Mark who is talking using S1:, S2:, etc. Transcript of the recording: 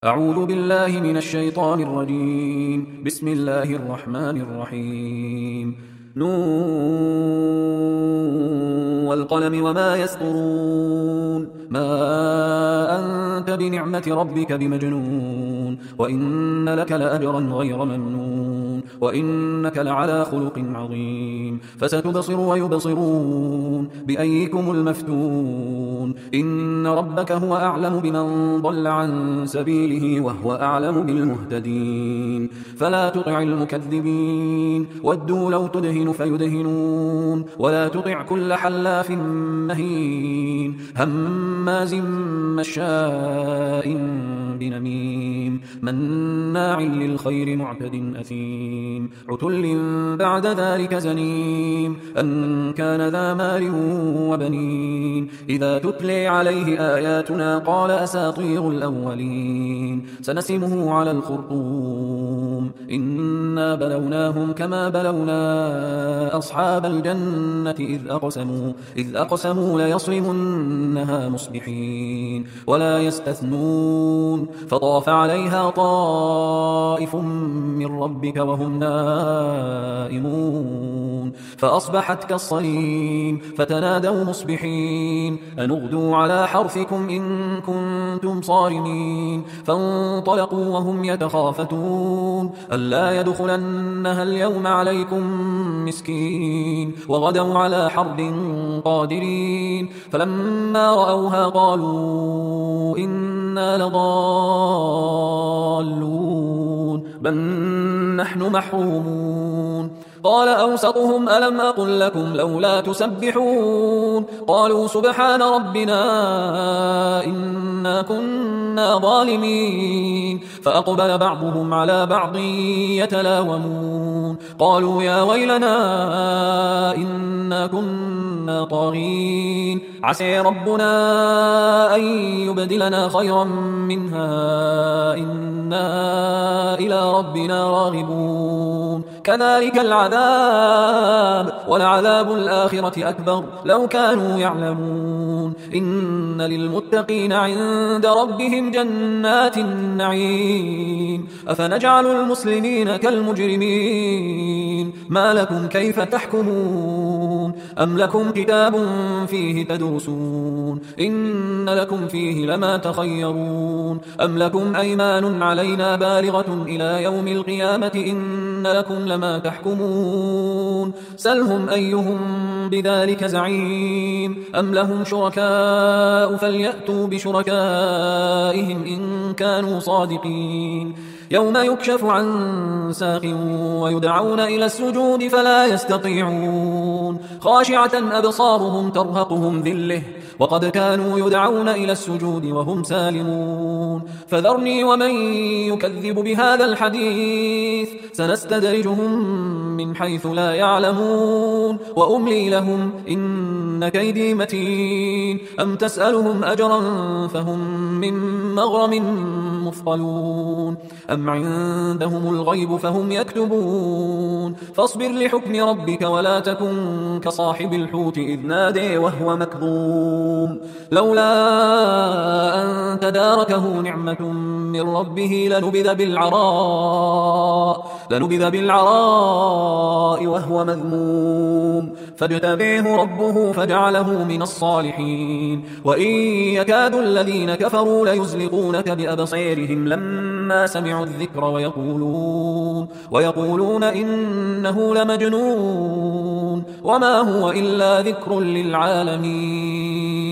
S1: أعوذ بالله من الشيطان الرجيم. بسم الله الرحمن الرحيم. نون والقلم وما يسطرون. ما أنت بنعمة ربك بمجنون، وإن لك لأجرا غير ممنون، وإنك لعلى خلق عظيم. فستبصر ويبصرون بأيكم المفتون. إن ربك هو أعلم بمن ضل عن سبيله وهو أعلم بالمهتدين. فلا تطع المكذبين، ودوا لو تدهن فيدهنون. ولا تطع كل حلاف مهين، هماز مشاء بنميم، مناع للخير معتد أثيم، عتل بعد ذلك زنيم، أن كان ذا مال وبنين. إذا تتلي عليه آياتنا قال أساطير الأولين. سنسمه على الخرطوم. إنا بلوناهم كما بلونا أصحاب الجنة إذ أقسموا ليصرمنها مصبحين ولا يستثنون. فطاف عليها طائف من ربك وهم نائمون، فأصبحت كالصريم. فتنادوا مصبحين أن اغدوا على حرثكم إن كنتم صارمين. فانطلقوا وهم يتخافتون ألا يدخلنها اليوم عليكم مسكين، وغدوا على حرد قادرين. فلما رأوها قالوا إنا لضالون بل نحن محرومون. قال أوسطهم ألم أقل لكم لولا تسبحون؟ قالوا سبحان ربنا إنا كنا ظالمين. فأقبل بعضهم على بعض يتلاومون قالوا يا ويلنا إنا كنا طاغين، عسى ربنا أن يبدلنا خيرا منها إنا إلى ربنا راغبون. كذلك العذاب ولعذاب الآخرة أكبر لو كانوا يعلمون. إن للمتقين عند ربهم جنات النعيم. أفنجعل المسلمين كالمجرمين؟ ما لكم كيف تحكمون؟ أم لكم كتاب فيه تدرسون؟ إن لكم فيه لما تخيرون. أم لكم أيمان علينا بالغة إلى يوم القيامة إن لكم لما تحكمون. سلهم أيهم بذلك زعيم. أم لهم شركاء فليأتوا بشركائهم إن كانوا صادقين. يوم يكشف عن ساق ويدعون إلى السجود فلا يستطيعون، خاشعة أبصارهم ترهقهم ذلة وقد كانوا يدعون إلى السجود وهم سالمون. فذرني ومن يكذب بهذا الحديث سنستدرجهم من حيث لا يعلمون وأملي لهم إن كيدي متين. أم تسألهم أجرا فهم من مغرم مثقلون، أم عندهم الغيب فهم يكتبون. فاصبر لحكم ربك ولا تكن كصاحب الحوت إذ نادي وهو مكظوم، لولا أن تداركه نعمة من ربه لنبذ بالعراء وهو مذموم. فاجتبيه ربه فجعله من الصالحين. وإن يكاد الذين كفروا ليزلقونك بأبصيرهم لما سمعوا الذكر ويقولون إنه لمجنون وما هو إلا ذكر للعالمين.